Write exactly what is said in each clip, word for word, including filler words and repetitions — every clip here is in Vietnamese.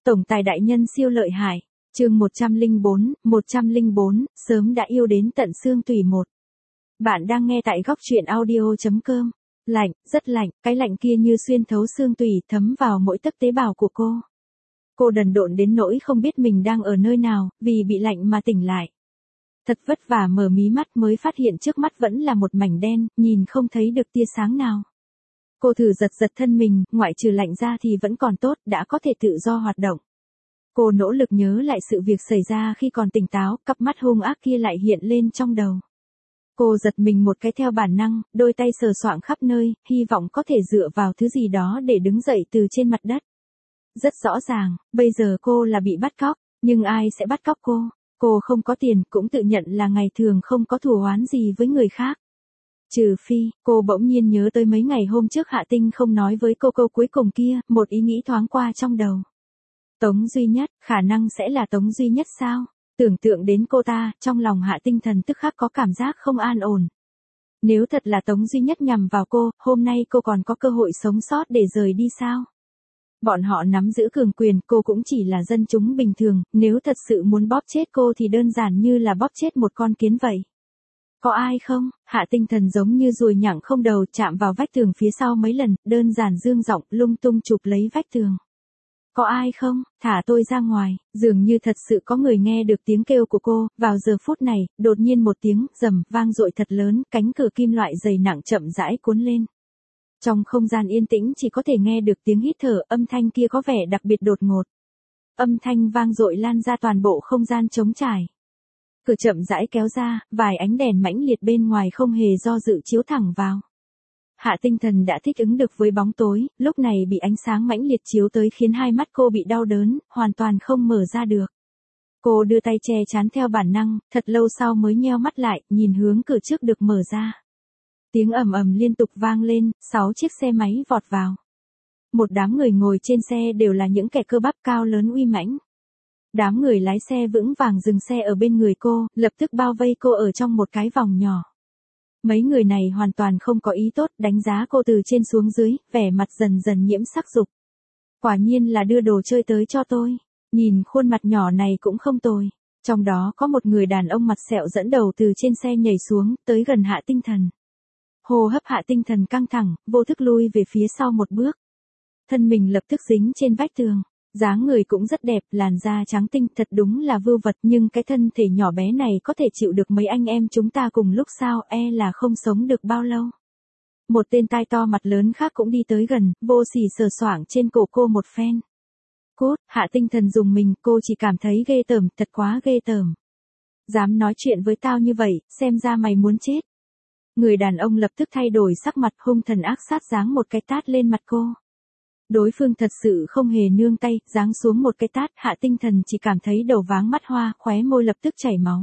Tổng tài đại nhân siêu lợi hại. Chương một trăm lẻ bốn, một trăm lẻ bốn, sớm đã yêu đến tận xương tủy một. Bạn đang nghe tại góc truyện audio chấm com. Lạnh, rất lạnh, cái lạnh kia như xuyên thấu xương tủy thấm vào mỗi tấc tế bào của cô. Cô đần độn đến nỗi không biết mình đang ở nơi nào, vì bị lạnh mà tỉnh lại. Thật vất vả mở mí mắt mới phát hiện trước mắt vẫn là một mảnh đen, nhìn không thấy được tia sáng nào. Cô thử giật giật thân mình, ngoại trừ lạnh ra thì vẫn còn tốt, đã có thể tự do hoạt động. Cô nỗ lực nhớ lại sự việc xảy ra khi còn tỉnh táo, cặp mắt hung ác kia lại hiện lên trong đầu. Cô giật mình một cái theo bản năng, đôi tay sờ soạng khắp nơi, hy vọng có thể dựa vào thứ gì đó để đứng dậy từ trên mặt đất. Rất rõ ràng, bây giờ cô là bị bắt cóc, nhưng ai sẽ bắt cóc cô? Cô không có tiền, cũng tự nhận là ngày thường không có thù oán gì với người khác. Trừ phi, cô bỗng nhiên nhớ tới mấy ngày hôm trước Hạ Tinh không nói với cô câu cuối cùng kia, một ý nghĩ thoáng qua trong đầu. Tống Duy Nhất, khả năng sẽ là Tống Duy Nhất sao? Tưởng tượng đến cô ta, trong lòng Hạ Tinh Thần tức khắc có cảm giác không an ổn. Nếu thật là Tống Duy Nhất nhằm vào cô, hôm nay cô còn có cơ hội sống sót để rời đi sao? Bọn họ nắm giữ cường quyền, cô cũng chỉ là dân chúng bình thường, nếu thật sự muốn bóp chết cô thì đơn giản như là bóp chết một con kiến vậy. Có ai không? Hạ Tinh Thần giống như ruồi nhặng không đầu chạm vào vách tường phía sau mấy lần, đơn giản dương giọng lung tung chụp lấy vách tường. Có ai không? Thả tôi ra ngoài. Dường như thật sự có người nghe được tiếng kêu của cô, vào giờ phút này, đột nhiên một tiếng rầm vang dội thật lớn, cánh cửa kim loại dày nặng chậm rãi cuốn lên. Trong không gian yên tĩnh chỉ có thể nghe được tiếng hít thở, âm thanh kia có vẻ đặc biệt đột ngột. Âm thanh vang dội lan ra toàn bộ không gian trống trải. Cửa chậm rãi kéo ra, vài ánh đèn mãnh liệt bên ngoài không hề do dự chiếu thẳng vào. Hạ Tinh Thần đã thích ứng được với bóng tối, lúc này bị ánh sáng mãnh liệt chiếu tới khiến hai mắt cô bị đau đớn, hoàn toàn không mở ra được. Cô đưa tay che chắn theo bản năng, thật lâu sau mới nheo mắt lại, nhìn hướng cửa trước được mở ra. Tiếng ầm ầm liên tục vang lên, sáu chiếc xe máy vọt vào. Một đám người ngồi trên xe đều là những kẻ cơ bắp cao lớn uy mãnh. Đám người lái xe vững vàng dừng xe ở bên người cô, lập tức bao vây cô ở trong một cái vòng nhỏ. Mấy người này hoàn toàn không có ý tốt, đánh giá cô từ trên xuống dưới, vẻ mặt dần dần nhiễm sắc dục. Quả nhiên là đưa đồ chơi tới cho tôi. Nhìn khuôn mặt nhỏ này cũng không tồi. Trong đó có một người đàn ông mặt sẹo dẫn đầu từ trên xe nhảy xuống, tới gần Hạ Tinh Thần. Hô hấp Hạ Tinh Thần căng thẳng, vô thức lui về phía sau một bước. Thân mình lập tức dính trên vách tường. Dáng người cũng rất đẹp, làn da trắng tinh, thật đúng là vưu vật, nhưng cái thân thể nhỏ bé này có thể chịu được mấy anh em chúng ta cùng lúc sao, e là không sống được bao lâu. Một tên tai to mặt lớn khác cũng đi tới gần, vô sỉ sờ soạng trên cổ cô một phen. Cốt, Hạ Tinh Thần dùng mình, cô chỉ cảm thấy ghê tởm, thật quá ghê tởm. Dám nói chuyện với tao như vậy, xem ra mày muốn chết. Người đàn ông lập tức thay đổi sắc mặt, hung thần ác sát giáng một cái tát lên mặt cô. Đối phương thật sự không hề nương tay, giáng xuống một cái tát, Hạ Tinh Thần chỉ cảm thấy đầu váng mắt hoa, khóe môi lập tức chảy máu.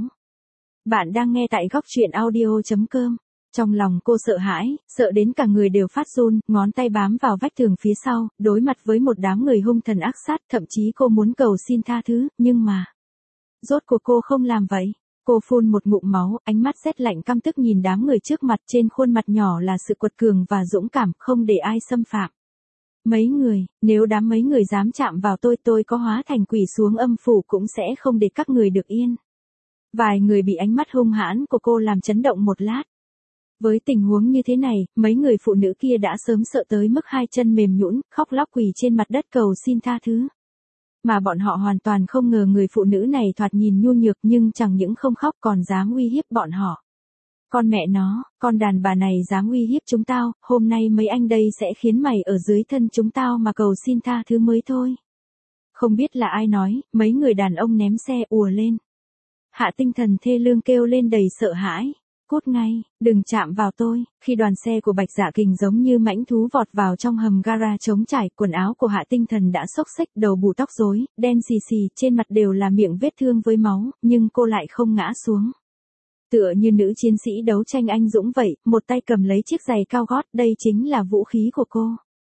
Bạn đang nghe tại góc truyện audio chấm com. Trong lòng cô sợ hãi, sợ đến cả người đều phát run, ngón tay bám vào vách tường phía sau, đối mặt với một đám người hung thần ác sát, thậm chí cô muốn cầu xin tha thứ, nhưng mà... Rốt cuộc cô không làm vậy. Cô phun một ngụm máu, ánh mắt rét lạnh căm tức nhìn đám người trước mặt, trên khuôn mặt nhỏ là sự quật cường và dũng cảm, không để ai xâm phạm. Mấy người, nếu đám mấy người dám chạm vào tôi, tôi có hóa thành quỷ xuống âm phủ cũng sẽ không để các người được yên. Vài người bị ánh mắt hung hãn của cô làm chấn động một lát. Với tình huống như thế này, mấy người phụ nữ kia đã sớm sợ tới mức hai chân mềm nhũn, khóc lóc quỳ trên mặt đất cầu xin tha thứ. Mà bọn họ hoàn toàn không ngờ người phụ nữ này thoạt nhìn nhu nhược nhưng chẳng những không khóc còn dám uy hiếp bọn họ. Con mẹ nó, con đàn bà này dám uy hiếp chúng tao, hôm nay mấy anh đây sẽ khiến mày ở dưới thân chúng tao mà cầu xin tha thứ mới thôi. Không biết là ai nói, mấy người đàn ông ném xe ùa lên. Hạ Tinh Thần thê lương kêu lên đầy sợ hãi. Cút ngay, đừng chạm vào tôi. Khi đoàn xe của Bạch Dạ Kình giống như mãnh thú vọt vào trong hầm gara trống trải, quần áo của Hạ Tinh Thần đã xốc xếch, đầu bù tóc rối, đen xì xì, trên mặt đều là miệng vết thương với máu, nhưng cô lại không ngã xuống. Tựa như nữ chiến sĩ đấu tranh anh dũng vậy, một tay cầm lấy chiếc giày cao gót, đây chính là vũ khí của cô.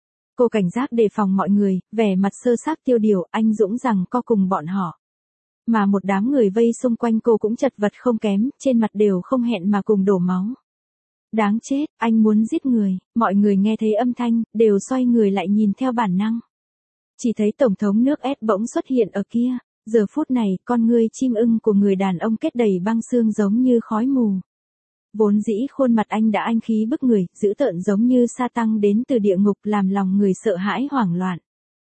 Cô cảnh giác đề phòng mọi người, vẻ mặt sơ xác tiêu điều, anh dũng rằng co cùng bọn họ. Mà một đám người vây xung quanh cô cũng chật vật không kém, trên mặt đều không hẹn mà cùng đổ máu. Đáng chết, anh muốn giết người, mọi người nghe thấy âm thanh, đều xoay người lại nhìn theo bản năng. Chỉ thấy Tổng thống nước S bỗng xuất hiện ở kia, giờ phút này con ngươi chim ưng của người đàn ông kết đầy băng xương giống như khói mù. Vốn dĩ khuôn mặt anh đã anh khí bức người, dữ tợn giống như sa tăng đến từ địa ngục làm lòng người sợ hãi hoảng loạn.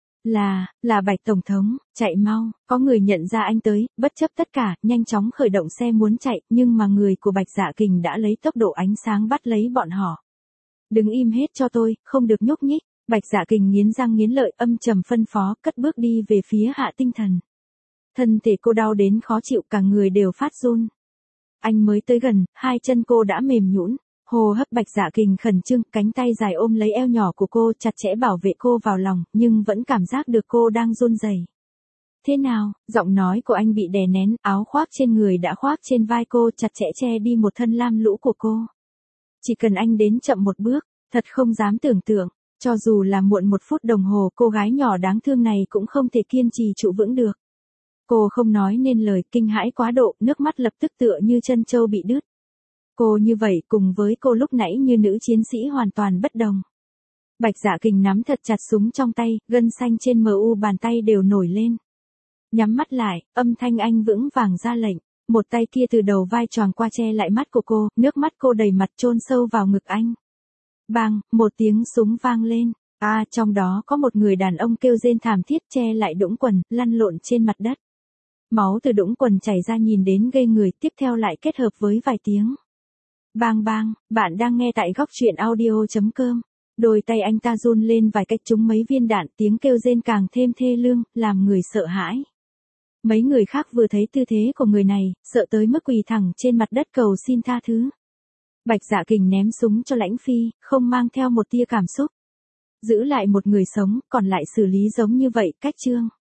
Là, là Bạch Tổng thống, chạy mau, có người nhận ra anh tới, bất chấp tất cả, nhanh chóng khởi động xe muốn chạy, nhưng mà người của Bạch Dạ Kình đã lấy tốc độ ánh sáng bắt lấy bọn họ. Đứng im hết cho tôi, không được nhúc nhích, Bạch Dạ Kình nghiến răng nghiến lợi âm trầm phân phó, cất bước đi về phía Hạ Tinh Thần. Thân thể cô đau đến khó chịu, cả người đều phát run. Anh mới tới gần, hai chân cô đã mềm nhũn. Hô hấp Bạch Dạ Kình khẩn trương, cánh tay dài ôm lấy eo nhỏ của cô, chặt chẽ bảo vệ cô vào lòng, nhưng vẫn cảm giác được cô đang run rẩy. Thế nào? Giọng nói của anh bị đè nén, áo khoác trên người đã khoác trên vai cô, chặt chẽ che đi một thân lam lũ của cô. Chỉ cần anh đến chậm một bước, thật không dám tưởng tượng, cho dù là muộn một phút đồng hồ, cô gái nhỏ đáng thương này cũng không thể kiên trì trụ vững được. Cô không nói nên lời, kinh hãi quá độ, nước mắt lập tức tựa như chân trâu bị đứt. Cô như vậy cùng với cô lúc nãy như nữ chiến sĩ hoàn toàn bất đồng. Bạch Dạ Kình nắm thật chặt súng trong tay, gân xanh trên mờ u bàn tay đều nổi lên. Nhắm mắt lại, âm thanh anh vững vàng ra lệnh. Một tay kia từ đầu vai choàng qua che lại mắt của cô, nước mắt cô đầy mặt chôn sâu vào ngực anh. Bang, một tiếng súng vang lên. À, trong đó có một người đàn ông kêu rên thảm thiết che lại đũng quần, lăn lộn trên mặt đất. Máu từ đũng quần chảy ra nhìn đến gây người, tiếp theo lại kết hợp với vài tiếng. Bang bang, bạn đang nghe tại góc truyện audio chấm com. Đôi tay anh ta run lên vài cách trúng mấy viên đạn, tiếng kêu rên càng thêm thê lương, làm người sợ hãi. Mấy người khác vừa thấy tư thế của người này, sợ tới mức quỳ thẳng trên mặt đất cầu xin tha thứ. Bạch Dạ Kình ném súng cho Lãnh Phi, không mang theo một tia cảm xúc. Giữ lại một người sống, còn lại xử lý giống như vậy, cách trương.